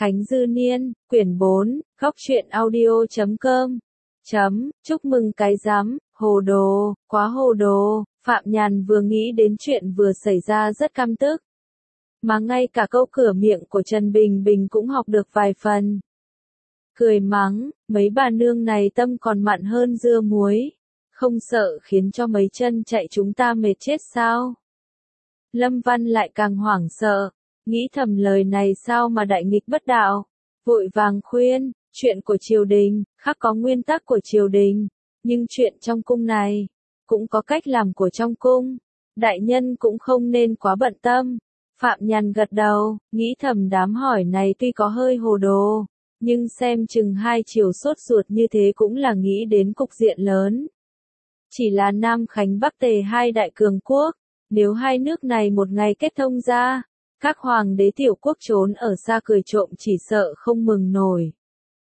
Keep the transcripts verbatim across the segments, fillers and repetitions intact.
Khánh Dư Niên, quyển bốn, góc truyện audio chấm com. Chấm, chúc mừng cái rắm, hồ đồ, quá hồ đồ, Phạm Nhàn vừa nghĩ đến chuyện vừa xảy ra rất căm tức. Mà ngay cả câu cửa miệng của Trần Bình Bình cũng học được vài phần. Cười mắng, mấy bà nương này tâm còn mặn hơn dưa muối, không sợ khiến cho mấy chân chạy chúng ta mệt chết sao? Lâm Văn lại càng hoảng sợ, nghĩ thầm lời này sao mà đại nghịch bất đạo, vội vàng khuyên, chuyện của triều đình, khác có nguyên tắc của triều đình, nhưng chuyện trong cung này, cũng có cách làm của trong cung, đại nhân cũng không nên quá bận tâm. Phạm Nhàn gật đầu, nghĩ thầm đám hỏi này tuy có hơi hồ đồ, nhưng xem chừng hai chiều sốt ruột như thế cũng là nghĩ đến cục diện lớn. Chỉ là Nam Khánh Bắc Tề hai đại cường quốc, nếu hai nước này một ngày kết thông ra, các hoàng đế tiểu quốc trốn ở xa cười trộm chỉ sợ không mừng nổi.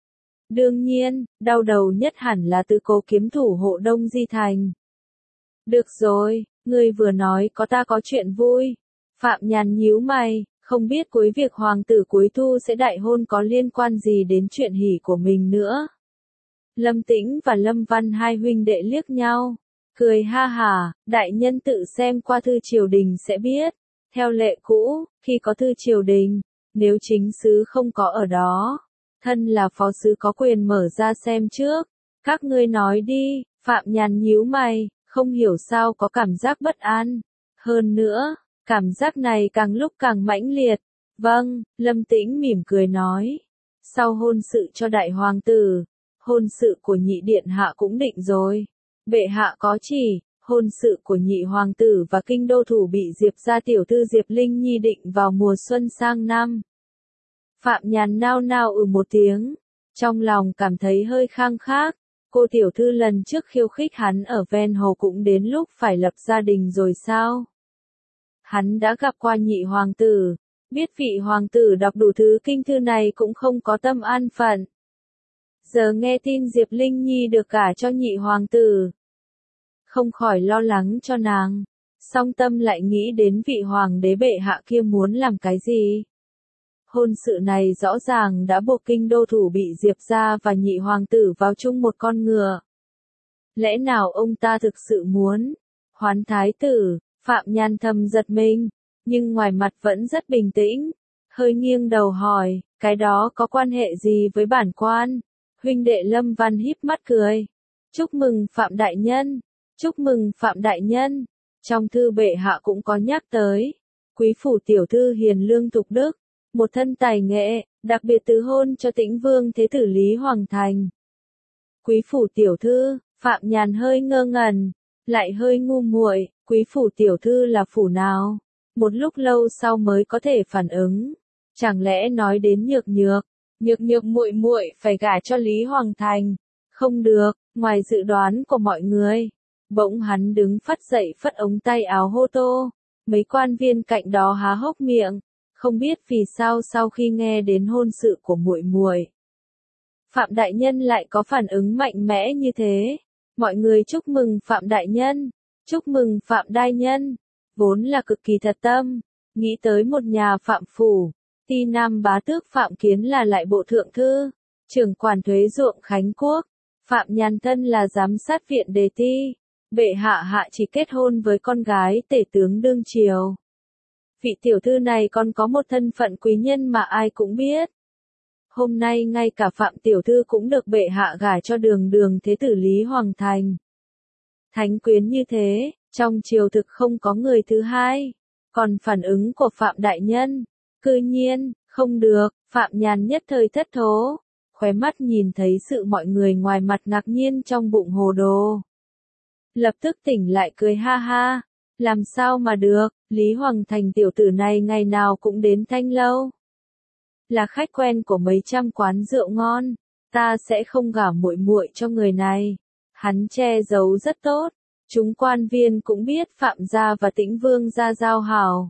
Đương nhiên, đau đầu nhất hẳn là Tư Cố kiếm thủ hộ Đông Di Thành. Được rồi, ngươi vừa nói có ta có chuyện vui. Phạm Nhàn nhíu mày, không biết cuối việc hoàng tử cuối thu sẽ đại hôn có liên quan gì đến chuyện hỉ của mình nữa. Lâm Tĩnh và Lâm Văn hai huynh đệ liếc nhau, cười ha hả, đại nhân tự xem qua thư triều đình sẽ biết. Theo lệ cũ, khi có thư triều đình, nếu chính sứ không có ở đó, thân là phó sứ có quyền mở ra xem trước. Các ngươi nói đi, Phạm Nhàn nhíu mày, không hiểu sao có cảm giác bất an. Hơn nữa, cảm giác này càng lúc càng mãnh liệt. Vâng, Lâm Tĩnh mỉm cười nói. Sau hôn sự cho đại hoàng tử, hôn sự của nhị điện hạ cũng định rồi. Bệ hạ có chỉ, hôn sự của nhị hoàng tử và kinh đô thủ bị Diệp gia tiểu thư Diệp Linh Nhi định vào mùa xuân sang năm. Phạm Nhàn nao nao ừ một tiếng, trong lòng cảm thấy hơi khang khác, cô tiểu thư lần trước khiêu khích hắn ở ven hồ cũng đến lúc phải lập gia đình rồi sao? Hắn đã gặp qua nhị hoàng tử, biết vị hoàng tử đọc đủ thứ kinh thư này cũng không có tâm an phận. Giờ nghe tin Diệp Linh Nhi được gả cho nhị hoàng tử, không khỏi lo lắng cho nàng, song tâm lại nghĩ đến vị hoàng đế bệ hạ kia muốn làm cái gì. Hôn sự này rõ ràng đã buộc kinh đô thủ bị Diệp gia và nhị hoàng tử vào chung một con ngựa. Lẽ nào ông ta thực sự muốn hoán thái tử? Phạm Nhàn thầm giật mình, nhưng ngoài mặt vẫn rất bình tĩnh, hơi nghiêng đầu hỏi, cái đó có quan hệ gì với bản quan? Huynh đệ Lâm Văn híp mắt cười, chúc mừng Phạm đại nhân, chúc mừng Phạm đại nhân. Trong thư bệ hạ cũng có nhắc tới, quý phủ tiểu thư hiền lương thục đức, một thân tài nghệ, đặc biệt tứ hôn cho Tĩnh Vương Thế tử Lý Hoàng Thành. Quý phủ tiểu thư, Phạm Nhàn hơi ngơ ngẩn, lại hơi ngu muội, quý phủ tiểu thư là phủ nào? Một lúc lâu sau mới có thể phản ứng, chẳng lẽ nói đến Nhược Nhược, Nhược Nhược muội muội phải gả cho Lý Hoàng Thành? Không được, ngoài dự đoán của mọi người. Bỗng hắn đứng phắt dậy phất ống tay áo hô tô, mấy quan viên cạnh đó há hốc miệng, không biết vì sao sau khi nghe đến hôn sự của muội muội, Phạm đại nhân lại có phản ứng mạnh mẽ như thế. Mọi người chúc mừng Phạm đại nhân, chúc mừng Phạm đại nhân, vốn là cực kỳ thật tâm, nghĩ tới một nhà Phạm phủ, Ti Nam bá tước Phạm Kiến là lại bộ thượng thư, trưởng quản thuế ruộng Khánh Quốc, Phạm Nhàn thân là giám sát viện đề ti, bệ hạ hạ chỉ kết hôn với con gái tể tướng đương triều. Vị tiểu thư này còn có một thân phận quý nhân mà ai cũng biết. Hôm nay ngay cả Phạm tiểu thư cũng được bệ hạ gả cho đường đường thế tử Lý Hoàng Thành. Thánh quyến như thế, trong triều thực không có người thứ hai. Còn phản ứng của Phạm đại nhân, cư nhiên, không được, Phạm Nhàn nhất thời thất thố, khóe mắt nhìn thấy sự mọi người ngoài mặt ngạc nhiên trong bụng hồ đồ. Lập tức tỉnh lại cười ha ha, làm sao mà được, Lý Hoàng Thành tiểu tử này ngày nào cũng đến Thanh Lâu. Là khách quen của mấy trăm quán rượu ngon, ta sẽ không gả muội muội cho người này. Hắn che giấu rất tốt, chúng quan viên cũng biết Phạm gia và Tĩnh Vương gia giao hảo.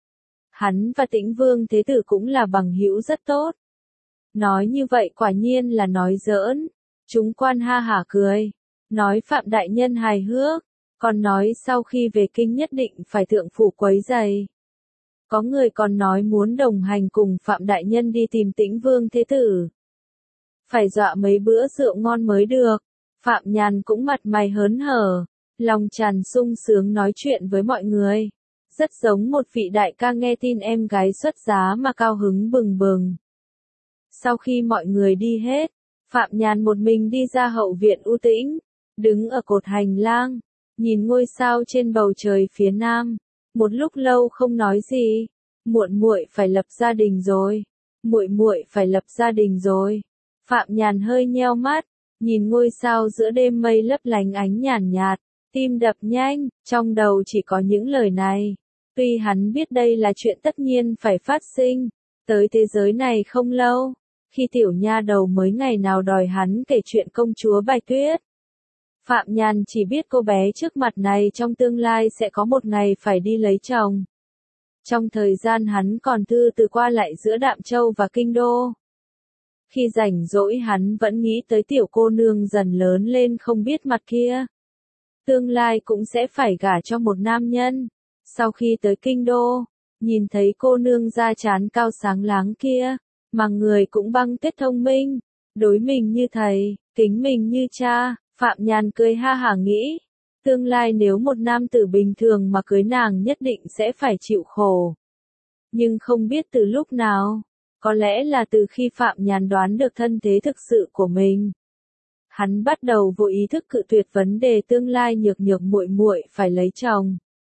Hắn và Tĩnh Vương Thế tử cũng là bằng hữu rất tốt. Nói như vậy quả nhiên là nói giỡn, chúng quan ha hả cười, nói Phạm đại nhân hài hước, còn nói sau khi về kinh nhất định phải thượng phủ quấy giày. Có người còn nói muốn đồng hành cùng Phạm Đại Nhân đi tìm Tĩnh Vương Thế Tử. Phải dọa mấy bữa rượu ngon mới được. Phạm Nhàn cũng mặt mày hớn hở, lòng tràn sung sướng nói chuyện với mọi người. Rất giống một vị đại ca nghe tin em gái xuất giá mà cao hứng bừng bừng. Sau khi mọi người đi hết, Phạm Nhàn một mình đi ra hậu viện u tĩnh, đứng ở cột hành lang, nhìn ngôi sao trên bầu trời phía nam, một lúc lâu không nói gì. Muội muội phải lập gia đình rồi, muội muội phải lập gia đình rồi. Phạm Nhàn hơi nheo mắt, nhìn ngôi sao giữa đêm mây lấp lánh ánh nhàn nhạt, tim đập nhanh, trong đầu chỉ có những lời này. Tuy hắn biết đây là chuyện tất nhiên phải phát sinh, tới thế giới này không lâu, khi tiểu nha đầu mới ngày nào đòi hắn kể chuyện công chúa Bạch Tuyết. Phạm Nhàn chỉ biết cô bé trước mặt này trong tương lai sẽ có một ngày phải đi lấy chồng. Trong thời gian hắn còn thư từ qua lại giữa Đạm Châu và Kinh Đô. Khi rảnh rỗi hắn vẫn nghĩ tới tiểu cô nương dần lớn lên không biết mặt kia. Tương lai cũng sẽ phải gả cho một nam nhân. Sau khi tới Kinh Đô, nhìn thấy cô nương da trán cao sáng láng kia, mà người cũng băng tuyết thông minh, đối mình như thầy, kính mình như cha, Phạm Nhàn cười ha hả nghĩ. Tương lai nếu một nam tử bình thường mà cưới nàng nhất định sẽ phải chịu khổ. Nhưng không biết từ lúc nào, có lẽ là từ khi Phạm Nhàn đoán được thân thế thực sự của mình. Hắn bắt đầu vô ý thức cự tuyệt vấn đề tương lai nhược nhược muội muội phải lấy chồng.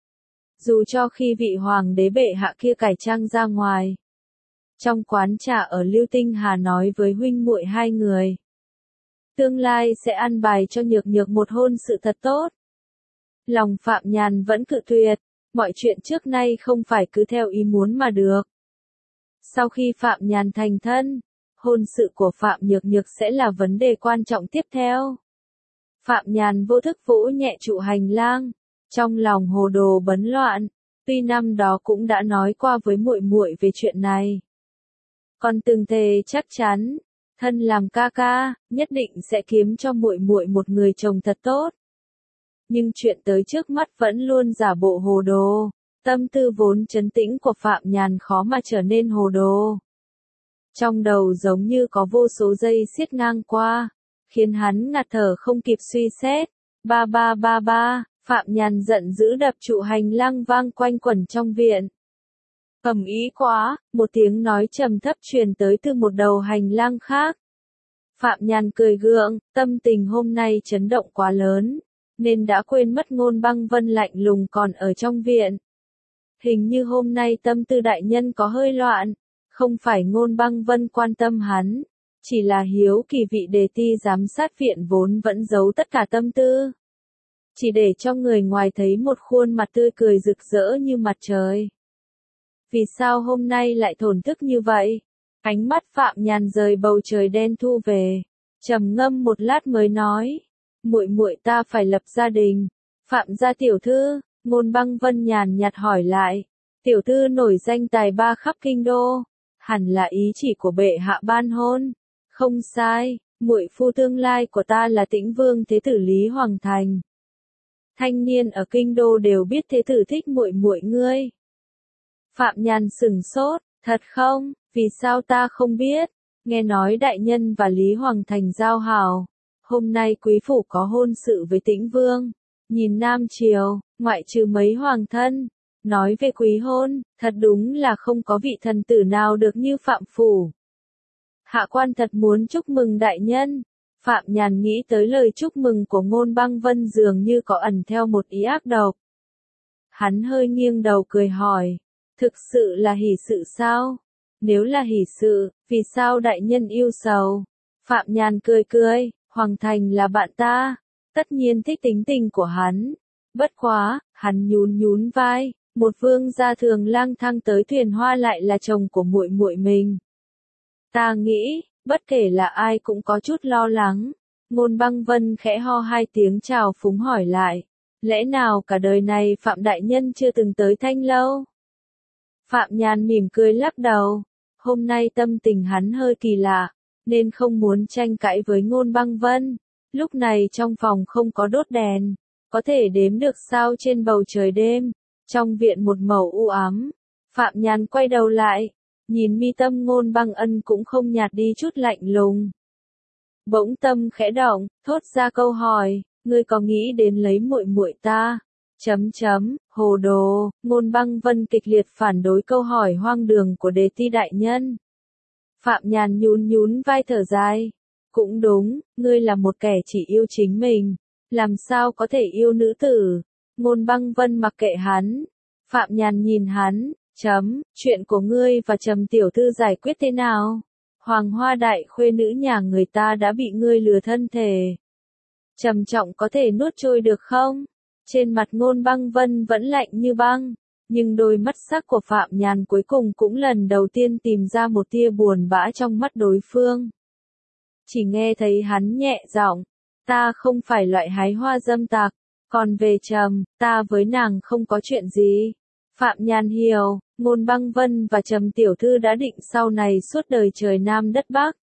Dù cho khi vị hoàng đế bệ hạ kia cải trang ra ngoài. Trong quán trà ở Lưu Tinh Hà nói với huynh muội hai người. Tương lai sẽ ăn bài cho nhược nhược một hôn sự thật tốt. Lòng Phạm Nhàn vẫn cự tuyệt, mọi chuyện trước nay không phải cứ theo ý muốn mà được. Sau khi Phạm Nhàn thành thân, hôn sự của Phạm Nhược Nhược sẽ là vấn đề quan trọng tiếp theo. Phạm Nhàn vô thức vỗ nhẹ trụ hành lang, trong lòng hồ đồ bấn loạn, tuy năm đó cũng đã nói qua với muội muội về chuyện này. Còn từng thề chắc chắn, thân làm ca ca, nhất định sẽ kiếm cho muội muội một người chồng thật tốt. Nhưng chuyện tới trước mắt vẫn luôn giả bộ hồ đồ, tâm tư vốn trấn tĩnh của Phạm Nhàn khó mà trở nên hồ đồ. Trong đầu giống như có vô số dây xiết ngang qua, khiến hắn ngạt thở không kịp suy xét. Ba ba ba ba, Phạm Nhàn giận dữ đập trụ hành lang vang quanh quẩn trong viện. Ầm ĩ quá, một tiếng nói trầm thấp truyền tới từ một đầu hành lang khác. Phạm Nhàn cười gượng, tâm tình hôm nay chấn động quá lớn, nên đã quên mất Ngôn Băng Vân lạnh lùng còn ở trong viện. Hình như hôm nay tâm tư đại nhân có hơi loạn, không phải Ngôn Băng Vân quan tâm hắn, chỉ là hiếu kỳ vị đề ti giám sát viện vốn vẫn giấu tất cả tâm tư. Chỉ để cho người ngoài thấy một khuôn mặt tươi cười rực rỡ như mặt trời. Vì sao hôm nay lại thổn thức như vậy? Ánh mắt Phạm Nhàn rời bầu trời đen thu về, trầm ngâm một lát mới nói, muội muội ta phải lập gia đình. Phạm gia tiểu thư, Ngôn Băng Vân nhàn nhạt hỏi lại, tiểu thư nổi danh tài ba khắp kinh đô, hẳn là ý chỉ của bệ hạ ban hôn. Không sai, muội phu tương lai của ta là Tĩnh Vương Thế Tử Lý Hoàng Thành. Thanh niên ở kinh đô đều biết thế tử thích muội muội ngươi. Phạm Nhàn sừng sốt, thật không, vì sao ta không biết, nghe nói đại nhân và Lý Hoàng Thành giao hảo, hôm nay quý phủ có hôn sự với Tĩnh Vương, nhìn Nam Triều, ngoại trừ mấy hoàng thân, nói về quý hôn, thật đúng là không có vị thần tử nào được như Phạm phủ. Hạ quan thật muốn chúc mừng đại nhân. Phạm Nhàn nghĩ tới lời chúc mừng của Ngôn Băng Vân dường như có ẩn theo một ý ác độc. Hắn hơi nghiêng đầu cười hỏi, thực sự là hỷ sự sao? Nếu là hỷ sự, vì sao đại nhân yêu sầu? Phạm Nhàn cười cười, Hoàng Thành là bạn ta, tất nhiên thích tính tình của hắn. Bất quá, hắn nhún nhún vai, một vương gia thường lang thang tới Thuyền Hoa lại là chồng của muội muội mình. Ta nghĩ, bất kể là ai cũng có chút lo lắng. Ngôn Băng Vân khẽ ho hai tiếng chào phúng hỏi lại, lẽ nào cả đời này Phạm đại nhân chưa từng tới Thanh Lâu? Phạm Nhàn mỉm cười lắc đầu, hôm nay tâm tình hắn hơi kỳ lạ, nên không muốn tranh cãi với Ngôn Băng Vân. Lúc này trong phòng không có đốt đèn, có thể đếm được sao trên bầu trời đêm, trong viện một màu u ám. Phạm Nhàn quay đầu lại, nhìn mi tâm Ngôn Băng Ân cũng không nhạt đi chút lạnh lùng. Bỗng tâm khẽ động, thốt ra câu hỏi, ngươi có nghĩ đến lấy muội muội ta? Chấm chấm, hồ đồ, Ngôn Băng Vân kịch liệt phản đối câu hỏi hoang đường của Đề Ti đại nhân. Phạm Nhàn nhún nhún vai thở dài. Cũng đúng, ngươi là một kẻ chỉ yêu chính mình, làm sao có thể yêu nữ tử? Ngôn Băng Vân mặc kệ hắn. Phạm Nhàn nhìn hắn, chấm, chuyện của ngươi và Trầm tiểu thư giải quyết thế nào? Hoàng Hoa đại khuê nữ nhà người ta đã bị ngươi lừa thân thể. Trầm trọng có thể nuốt trôi được không? Trên mặt Ngôn Băng Vân vẫn lạnh như băng, nhưng đôi mắt sắc của Phạm Nhàn cuối cùng cũng lần đầu tiên tìm ra một tia buồn bã trong mắt đối phương. Chỉ nghe thấy hắn nhẹ giọng, ta không phải loại hái hoa dâm tặc, còn về Trầm, ta với nàng không có chuyện gì. Phạm Nhàn hiểu, Ngôn Băng Vân và Trầm tiểu thư đã định sau này suốt đời trời Nam đất Bắc.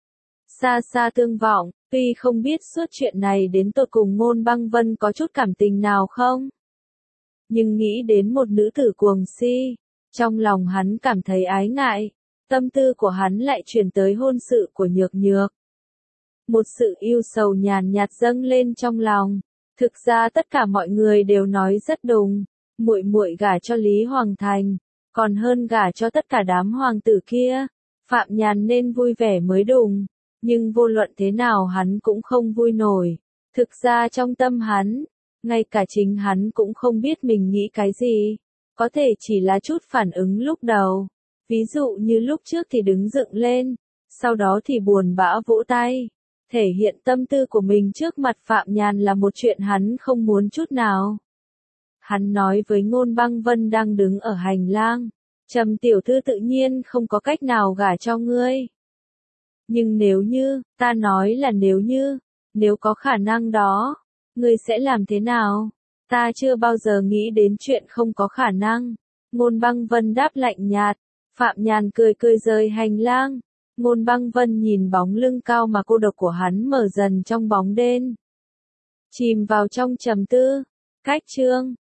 Xa xa tương vọng, tuy không biết suốt chuyện này đến tột cùng Ngôn Băng Vân có chút cảm tình nào không. Nhưng nghĩ đến một nữ tử cuồng si, trong lòng hắn cảm thấy ái ngại, tâm tư của hắn lại chuyển tới hôn sự của Nhược Nhược. Một sự yêu sầu nhàn nhạt dâng lên trong lòng, thực ra tất cả mọi người đều nói rất đúng, muội muội gả cho Lý Hoàng Thành, còn hơn gả cho tất cả đám hoàng tử kia, Phạm Nhàn nên vui vẻ mới đúng, nhưng vô luận thế nào hắn cũng không vui nổi, thực ra trong tâm hắn, ngay cả chính hắn cũng không biết mình nghĩ cái gì, có thể chỉ là chút phản ứng lúc đầu, ví dụ như lúc trước thì đứng dựng lên, sau đó thì buồn bã vỗ tay, thể hiện tâm tư của mình trước mặt Phạm Nhàn là một chuyện hắn không muốn chút nào. Hắn nói với Ngôn Băng Vân đang đứng ở hành lang, Trầm tiểu thư tự nhiên không có cách nào gả cho ngươi. Nhưng nếu như, ta nói là nếu như, nếu có khả năng đó, ngươi sẽ làm thế nào? Ta chưa bao giờ nghĩ đến chuyện không có khả năng. Ngôn Băng Vân đáp lạnh nhạt, Phạm Nhàn cười cười rời hành lang. Ngôn Băng Vân nhìn bóng lưng cao mà cô độc của hắn mở dần trong bóng đêm. Chìm vào trong trầm tư. Cách chương